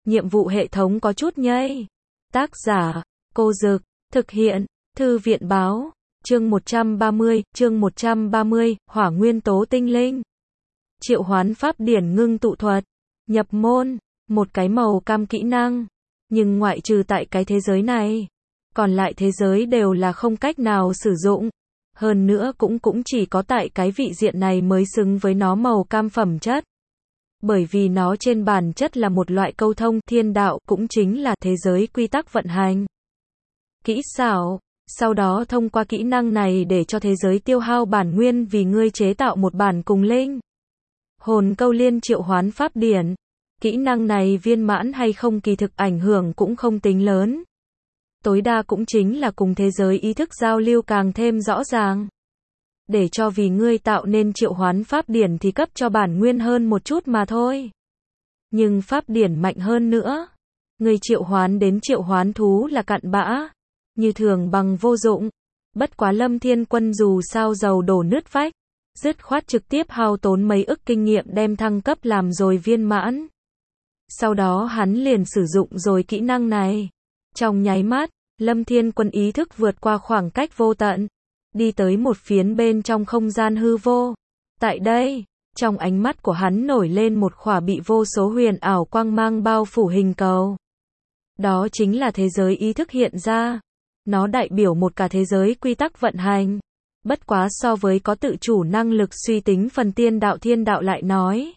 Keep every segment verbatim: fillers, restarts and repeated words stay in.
nhiệm vụ hệ thống có chút nhây. Tác giả, Cô Dực, thực hiện, Thư viện Báo, chương một trăm ba mươi, chương một trăm ba mươi, Hỏa nguyên tố tinh linh. Triệu hoán pháp điển ngưng tụ thuật, nhập môn, một cái màu cam kỹ năng, nhưng ngoại trừ tại cái thế giới này, còn lại thế giới đều là không cách nào sử dụng. Hơn nữa cũng cũng chỉ có tại cái vị diện này mới xứng với nó màu cam phẩm chất. Bởi vì nó trên bản chất là một loại câu thông thiên đạo, cũng chính là thế giới quy tắc vận hành. Kỹ xảo, sau đó thông qua kỹ năng này để cho thế giới tiêu hao bản nguyên vì ngươi chế tạo một bản cùng linh. Hồn câu liên triệu hoán pháp điển. Kỹ năng này viên mãn hay không kỳ thực ảnh hưởng cũng không tính lớn. Tối đa cũng chính là cùng thế giới ý thức giao lưu càng thêm rõ ràng. Để cho vì ngươi tạo nên triệu hoán pháp điển thì cấp cho bản nguyên hơn một chút mà thôi. Nhưng pháp điển mạnh hơn nữa. Ngươi triệu hoán đến triệu hoán thú là cặn bã. Như thường bằng vô dụng. Bất quá Lâm Thiên Quân dù sao dầu đổ nứt vách. Dứt khoát trực tiếp hao tốn mấy ức kinh nghiệm đem thăng cấp làm rồi viên mãn. Sau đó hắn liền sử dụng rồi kỹ năng này. Trong nháy mắt, Lâm Thiên Quân ý thức vượt qua khoảng cách vô tận. Đi tới một phiến bên trong không gian hư vô. Tại đây, trong ánh mắt của hắn nổi lên một khỏa bị vô số huyền ảo quang mang bao phủ hình cầu. Đó chính là thế giới ý thức hiện ra. Nó đại biểu một cả thế giới quy tắc vận hành. Bất quá so với có tự chủ năng lực suy tính phần tiên đạo thiên đạo lại nói.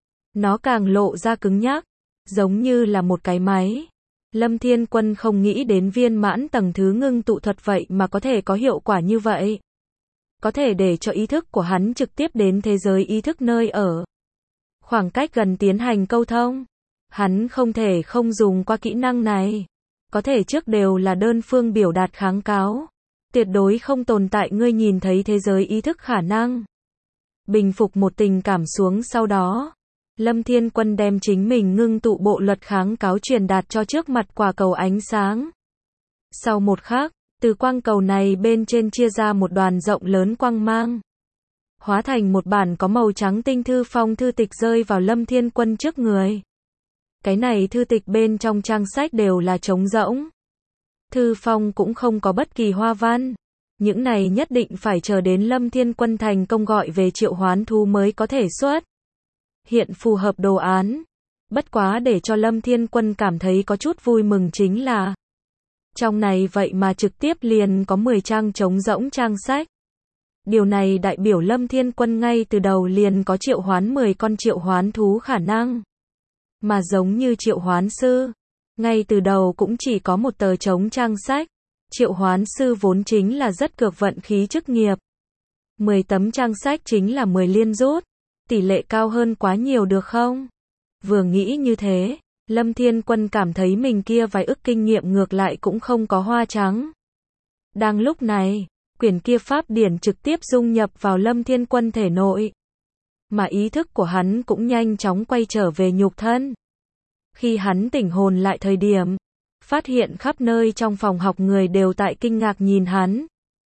Nó càng lộ ra cứng nhắc, giống như là một cái máy. Lâm Thiên Quân không nghĩ đến viên mãn tầng thứ ngưng tụ thuật vậy mà có thể có hiệu quả như vậy. Có thể để cho ý thức của hắn trực tiếp đến thế giới ý thức nơi ở. Khoảng cách gần tiến hành câu thông. Hắn không thể không dùng qua kỹ năng này. Có thể trước đều là đơn phương biểu đạt kháng cáo. Tuyệt đối không tồn tại ngươi nhìn thấy thế giới ý thức khả năng. Bình phục một tình cảm xuống sau đó. Lâm Thiên Quân đem chính mình ngưng tụ bộ luật kháng cáo truyền đạt cho trước mặt quả cầu ánh sáng. Sau một khắc, từ quang cầu này bên trên chia ra một đoàn rộng lớn quang mang. Hóa thành một bản có màu trắng tinh thư phong thư tịch rơi vào Lâm Thiên Quân trước người. Cái này thư tịch bên trong trang sách đều là trống rỗng. Thư phong cũng không có bất kỳ hoa văn. Những này nhất định phải chờ đến Lâm Thiên Quân thành công gọi về triệu hoán thú mới có thể xuất hiện phù hợp đồ án. Bất quá để cho Lâm Thiên Quân cảm thấy có chút vui mừng chính là trong này vậy mà trực tiếp liền có mười trang trống rỗng trang sách. Điều này đại biểu Lâm Thiên Quân ngay từ đầu liền có triệu hoán mười con triệu hoán thú khả năng. Mà giống như triệu hoán sư, ngay từ đầu cũng chỉ có một tờ trống trang sách. Triệu hoán sư vốn chính là rất cược vận khí chức nghiệp. mười tấm trang sách chính là mười liên rút. Tỷ lệ cao hơn quá nhiều được không? Vừa nghĩ như thế, Lâm Thiên Quân cảm thấy mình kia vài ức kinh nghiệm ngược lại cũng không có hoa trắng. Đang lúc này, quyển kia pháp điển trực tiếp dung nhập vào Lâm Thiên Quân thể nội. Mà ý thức của hắn cũng nhanh chóng quay trở về nhục thân. Khi hắn tỉnh hồn lại thời điểm, phát hiện khắp nơi trong phòng học người đều tại kinh ngạc nhìn hắn.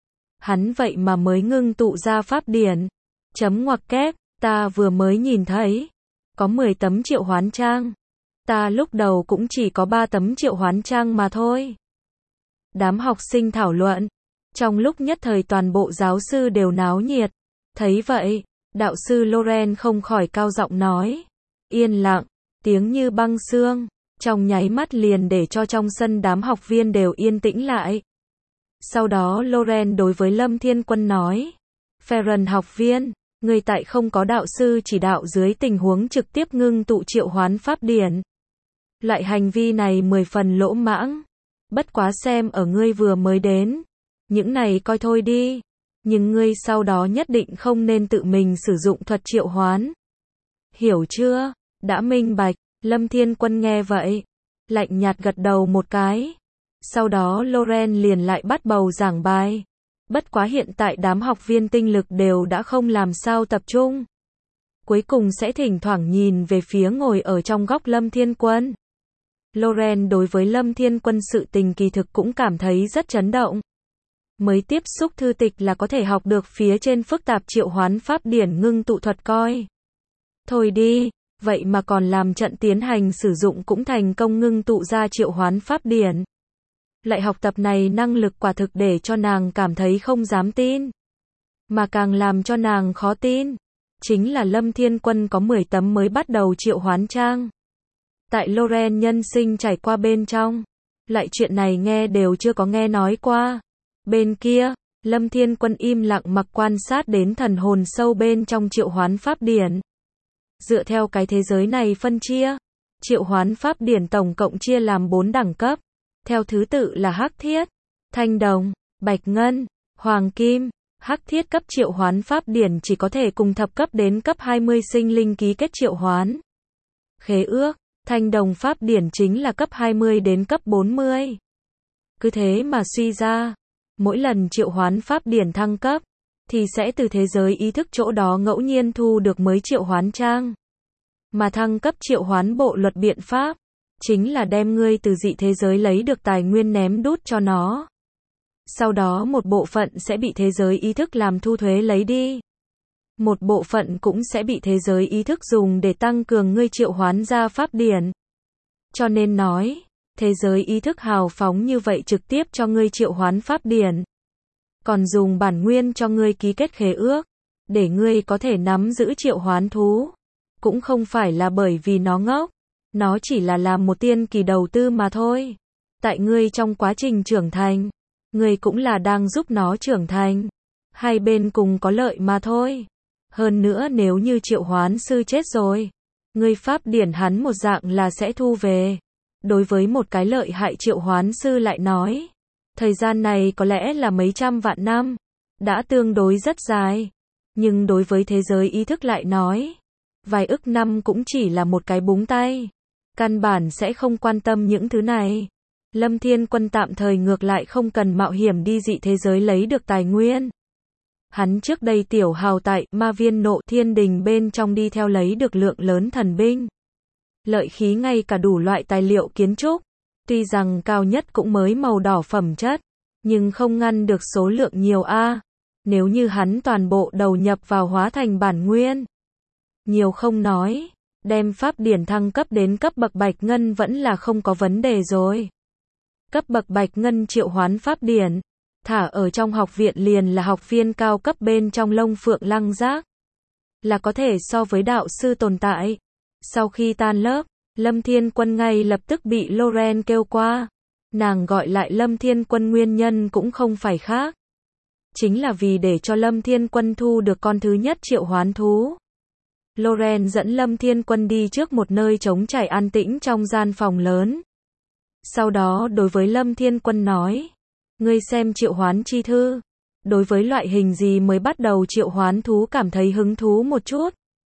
Hắn vậy mà mới ngưng tụ ra pháp điển. Chấm ngoặc kép, ta vừa mới nhìn thấy. Có mười tấm triệu hoán trang. Ta lúc đầu cũng chỉ có ba tấm triệu hoán trang mà thôi. Đám học sinh thảo luận. Trong lúc nhất thời toàn bộ giáo sư đều náo nhiệt. Thấy vậy, đạo sư Loren không khỏi cao giọng nói. Yên lặng, tiếng như băng xương. Trong nháy mắt liền để cho trong sân đám học viên đều yên tĩnh lại. Sau đó Loren đối với Lâm Thiên Quân nói. Ferren học viên, người tại không có đạo sư chỉ đạo dưới tình huống trực tiếp ngưng tụ triệu hoán pháp điển. Loại hành vi này mười phần lỗ mãng. Bất quá xem ở ngươi vừa mới đến. Những này coi thôi đi. Nhưng ngươi sau đó nhất định không nên tự mình sử dụng thuật triệu hoán. Hiểu chưa? Đã minh bạch. Lâm Thiên Quân nghe vậy. Lạnh nhạt gật đầu một cái. Sau đó Loren liền lại bắt đầu giảng bài. Bất quá hiện tại đám học viên tinh lực đều đã không làm sao tập trung. Cuối cùng sẽ thỉnh thoảng nhìn về phía ngồi ở trong góc Lâm Thiên Quân. Loren đối với Lâm Thiên Quân sự tình kỳ thực cũng cảm thấy rất chấn động. Mới tiếp xúc thư tịch là có thể học được phía trên phức tạp triệu hoán pháp điển ngưng tụ thuật coi. Thôi đi, vậy mà còn làm trận tiến hành sử dụng cũng thành công ngưng tụ ra triệu hoán pháp điển. Lại học tập này năng lực quả thực để cho nàng cảm thấy không dám tin. Mà càng làm cho nàng khó tin, chính là Lâm Thiên Quân có mười tấm mới bắt đầu triệu hoán trang. Tại Loren nhân sinh trải qua bên trong, lại chuyện này nghe đều chưa có nghe nói qua. Bên kia, Lâm Thiên Quân im lặng mặc quan sát đến thần hồn sâu bên trong triệu hoán pháp điển. Dựa theo cái thế giới này phân chia, triệu hoán pháp điển tổng cộng chia làm bốn đẳng cấp, theo thứ tự là hắc thiết, thanh đồng, bạch ngân, hoàng kim. Hắc thiết cấp triệu hoán pháp điển chỉ có thể cùng thập cấp đến cấp hai mươi sinh linh ký kết triệu hoán. Khế ước, thanh đồng pháp điển chính là cấp hai mươi đến cấp bốn mươi. Cứ thế mà suy ra, mỗi lần triệu hoán pháp điển thăng cấp, thì sẽ từ thế giới ý thức chỗ đó ngẫu nhiên thu được mới triệu hoán trang. Mà thăng cấp triệu hoán bộ luật biện pháp, chính là đem ngươi từ dị thế giới lấy được tài nguyên ném đút cho nó. Sau đó một bộ phận sẽ bị thế giới ý thức làm thu thuế lấy đi. Một bộ phận cũng sẽ bị thế giới ý thức dùng để tăng cường ngươi triệu hoán ra pháp điển. Cho nên nói, thế giới ý thức hào phóng như vậy trực tiếp cho ngươi triệu hoán pháp điển. Còn dùng bản nguyên cho ngươi ký kết khế ước, để ngươi có thể nắm giữ triệu hoán thú. Cũng không phải là bởi vì nó ngốc, nó chỉ là làm một tiên kỳ đầu tư mà thôi. Tại ngươi trong quá trình trưởng thành, ngươi cũng là đang giúp nó trưởng thành. Hai bên cùng có lợi mà thôi. Hơn nữa nếu như triệu hoán sư chết rồi, ngươi pháp điển hắn một dạng là sẽ thu về. Đối với một cái lợi hại triệu hoán sư lại nói, thời gian này có lẽ là mấy trăm vạn năm, đã tương đối rất dài. Nhưng đối với thế giới ý thức lại nói, vài ức năm cũng chỉ là một cái búng tay. Căn bản sẽ không quan tâm những thứ này. Lâm Thiên Quân tạm thời ngược lại không cần mạo hiểm đi dị thế giới lấy được tài nguyên. Hắn trước đây tiểu hào tại ma viên Nộ Thiên Đình bên trong đi theo lấy được lượng lớn thần binh, lợi khí, ngay cả đủ loại tài liệu kiến trúc. Tuy rằng cao nhất cũng mới màu đỏ phẩm chất, nhưng không ngăn được số lượng nhiều a. Nếu như hắn toàn bộ đầu nhập vào hóa thành bản nguyên, nhiều không nói, đem pháp điển thăng cấp đến cấp bậc bạch ngân vẫn là không có vấn đề rồi. Cấp bậc bạch ngân triệu hoán pháp điển, thả ở trong học viện liền là học viên cao cấp bên trong Lông Phượng Lăng Giác, là có thể so với đạo sư tồn tại. Sau khi tan lớp, Lâm Thiên Quân ngay lập tức bị Loren kêu qua. Nàng gọi lại Lâm Thiên Quân nguyên nhân cũng không phải khác, chính là vì để cho Lâm Thiên Quân thu được con thứ nhất triệu hoán thú. Loren dẫn Lâm Thiên Quân đi trước một nơi trống trải an tĩnh trong gian phòng lớn. Sau đó đối với Lâm Thiên Quân nói, ngươi xem triệu hoán chi thư, đối với loại hình gì mới bắt đầu triệu hoán thú cảm thấy hứng thú một chút.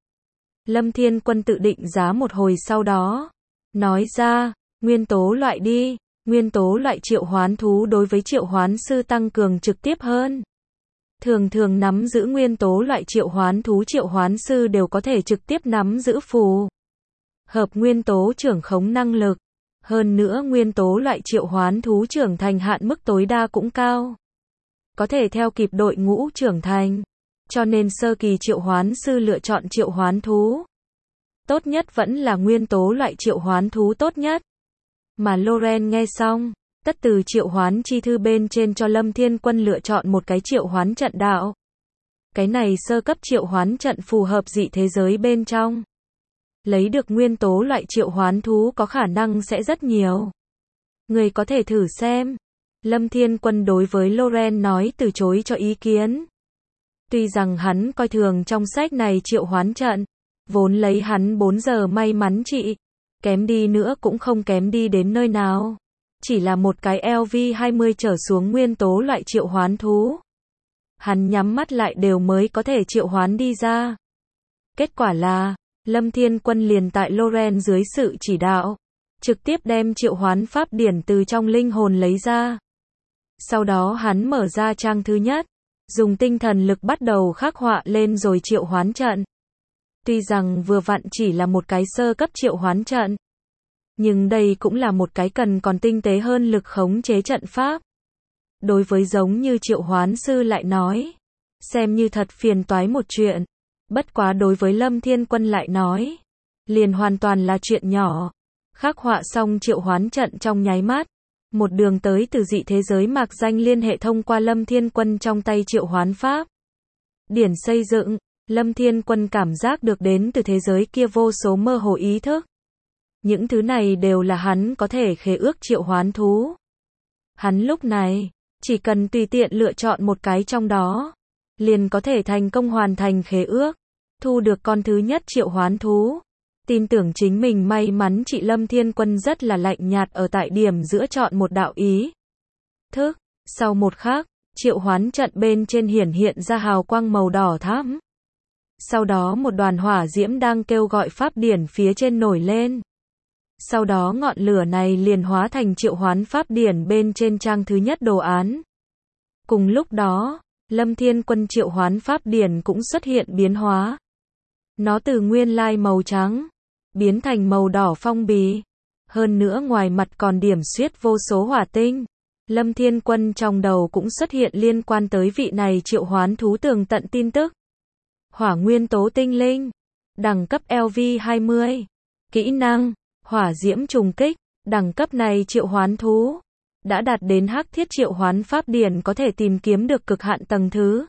Lâm Thiên Quân tự định giá một hồi sau đó, nói ra, nguyên tố loại đi, nguyên tố loại triệu hoán thú đối với triệu hoán sư tăng cường trực tiếp hơn. Thường thường nắm giữ nguyên tố loại triệu hoán thú triệu hoán sư đều có thể trực tiếp nắm giữ phù hợp nguyên tố trưởng khống năng lực. Hơn nữa nguyên tố loại triệu hoán thú trưởng thành hạn mức tối đa cũng cao, có thể theo kịp đội ngũ trưởng thành. Cho nên sơ kỳ triệu hoán sư lựa chọn triệu hoán thú tốt nhất vẫn là nguyên tố loại triệu hoán thú tốt nhất. Mà Loren nghe xong, tất từ triệu hoán chi thư bên trên cho Lâm Thiên Quân lựa chọn một cái triệu hoán trận đạo. Cái này sơ cấp triệu hoán trận phù hợp dị thế giới bên trong. Lấy được nguyên tố loại triệu hoán thú có khả năng sẽ rất nhiều. Người có thể thử xem. Lâm Thiên Quân đối với Loren nói từ chối cho ý kiến. Tuy rằng hắn coi thường trong sách này triệu hoán trận, vốn lấy hắn bốn giờ may mắn trị, kém đi nữa cũng không kém đi đến nơi nào. Chỉ là một cái L V hai mươi trở xuống nguyên tố loại triệu hoán thú. Hắn nhắm mắt lại đều mới có thể triệu hoán đi ra. Kết quả là, Lâm Thiên Quân liền tại Loren dưới sự chỉ đạo, trực tiếp đem triệu hoán pháp điển từ trong linh hồn lấy ra. Sau đó hắn mở ra trang thứ nhất, dùng tinh thần lực bắt đầu khắc họa lên rồi triệu hoán trận. Tuy rằng vừa vặn chỉ là một cái sơ cấp triệu hoán trận, nhưng đây cũng là một cái cần còn tinh tế hơn lực khống chế trận pháp. Đối với giống như triệu hoán sư lại nói, xem như thật phiền toái một chuyện. Bất quá đối với Lâm Thiên Quân lại nói, liền hoàn toàn là chuyện nhỏ. Khắc họa xong triệu hoán trận trong nháy mắt, một đường tới từ dị thế giới mạc danh liên hệ thông qua Lâm Thiên Quân trong tay triệu hoán pháp điển xây dựng. Lâm Thiên Quân cảm giác được đến từ thế giới kia vô số mơ hồ ý thức. Những thứ này đều là hắn có thể khế ước triệu hoán thú. Hắn lúc này, chỉ cần tùy tiện lựa chọn một cái trong đó, liền có thể thành công hoàn thành khế ước, thu được con thứ nhất triệu hoán thú. Tin tưởng chính mình may mắn. Chị Lâm Thiên Quân rất là lạnh nhạt ở tại điểm giữa chọn một đạo ý thức. Sau một khắc, triệu hoán trận bên trên hiển hiện ra hào quang màu đỏ thẫm. Sau đó một đoàn hỏa diễm đang kêu gọi pháp điển phía trên nổi lên. Sau đó ngọn lửa này liền hóa thành triệu hoán pháp điển bên trên trang thứ nhất đồ án. Cùng lúc đó, Lâm Thiên Quân triệu hoán pháp điển cũng xuất hiện biến hóa. Nó từ nguyên lai màu trắng, biến thành màu đỏ phong bì. Hơn nữa ngoài mặt còn điểm xuyết vô số hỏa tinh. Lâm Thiên Quân trong đầu cũng xuất hiện liên quan tới vị này triệu hoán thú tường tận tin tức. Hỏa nguyên tố tinh linh, đẳng cấp L V hai mươi, kỹ năng, hỏa diễm trùng kích, đẳng cấp này triệu hoán thú, đã đạt đến hắc thiết triệu hoán pháp điển có thể tìm kiếm được cực hạn tầng thứ.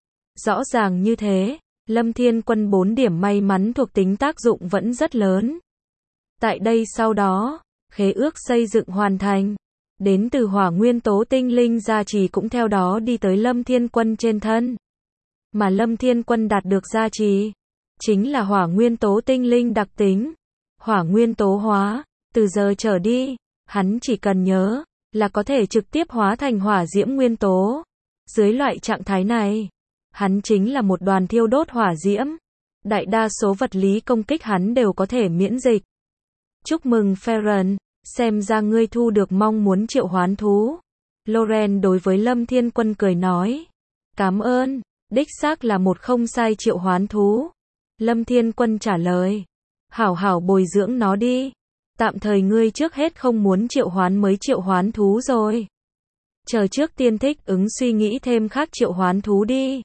Rõ ràng như thế, Lâm Thiên Quân bốn điểm may mắn thuộc tính tác dụng vẫn rất lớn. Tại đây sau đó, khế ước xây dựng hoàn thành, đến từ hỏa nguyên tố tinh linh gia trì cũng theo đó đi tới Lâm Thiên Quân trên thân. Mà Lâm Thiên Quân đạt được gia trì, chính là hỏa nguyên tố tinh linh đặc tính, hỏa nguyên tố hóa. Từ giờ trở đi, hắn chỉ cần nhớ, là có thể trực tiếp hóa thành hỏa diễm nguyên tố. Dưới loại trạng thái này, hắn chính là một đoàn thiêu đốt hỏa diễm. Đại đa số vật lý công kích hắn đều có thể miễn dịch. Chúc mừng Ferren, xem ra ngươi thu được mong muốn triệu hoán thú. Loren đối với Lâm Thiên Quân cười nói. Cảm ơn, đích xác là một không sai triệu hoán thú. Lâm Thiên Quân trả lời. Hảo hảo bồi dưỡng nó đi. Tạm thời ngươi trước hết không muốn triệu hoán mới triệu hoán thú rồi. Chờ trước tiên thích ứng suy nghĩ thêm khác triệu hoán thú đi.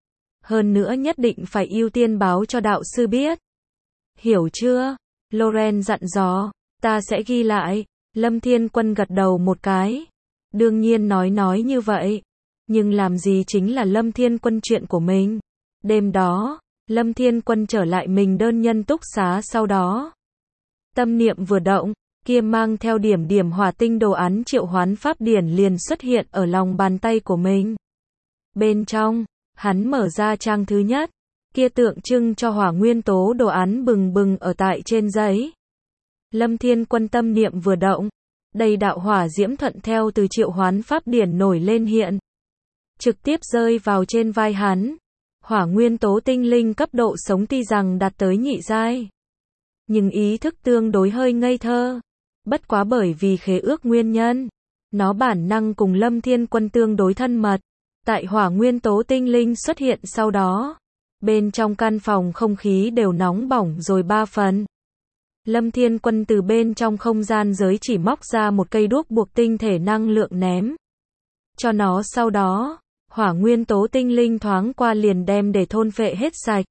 Hơn nữa nhất định phải ưu tiên báo cho đạo sư biết. Hiểu chưa? Loren dặn dò. Ta sẽ ghi lại. Lâm Thiên Quân gật đầu một cái. Đương nhiên nói nói như vậy. Nhưng làm gì chính là Lâm Thiên Quân chuyện của mình. Đêm đó, Lâm Thiên Quân trở lại mình đơn nhân túc xá sau đó. Tâm niệm vừa động, kia mang theo điểm điểm hỏa tinh đồ án triệu hoán pháp điển liền xuất hiện ở lòng bàn tay của mình. Bên trong, hắn mở ra trang thứ nhất, kia tượng trưng cho hỏa nguyên tố đồ án bừng bừng ở tại trên giấy. Lâm Thiên Quân tâm niệm vừa động, đầy đạo hỏa diễm thuận theo từ triệu hoán pháp điển nổi lên hiện. Trực tiếp rơi vào trên vai hắn. Hỏa nguyên tố tinh linh cấp độ sống tuy rằng đạt tới nhị giai, nhưng ý thức tương đối hơi ngây thơ. Bất quá bởi vì khế ước nguyên nhân, nó bản năng cùng Lâm Thiên Quân tương đối thân mật. Tại hỏa nguyên tố tinh linh xuất hiện sau đó, bên trong căn phòng không khí đều nóng bỏng rồi ba phần. Lâm Thiên Quân từ bên trong không gian giới chỉ móc ra một cây đuốc buộc tinh thể năng lượng ném cho nó, sau đó hỏa nguyên tố tinh linh thoáng qua liền đem để thôn phệ hết sạch.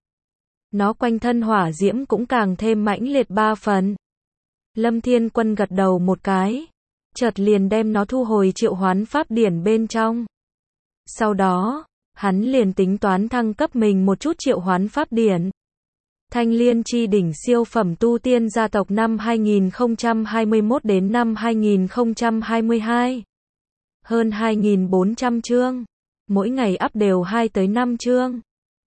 Nó quanh thân hỏa diễm cũng càng thêm mãnh liệt ba phần. Lâm Thiên Quân gật đầu một cái, chợt liền đem nó thu hồi triệu hoán pháp điển bên trong. Sau đó, hắn liền tính toán thăng cấp mình một chút triệu hoán pháp điển. Thanh Liên chi đỉnh siêu phẩm tu tiên gia tộc năm hai nghìn không trăm hai mươi mốt đến năm hai nghìn không trăm hai mươi hai. Hơn hai nghìn bốn trăm chương. Mỗi ngày up đều hai tới năm chương.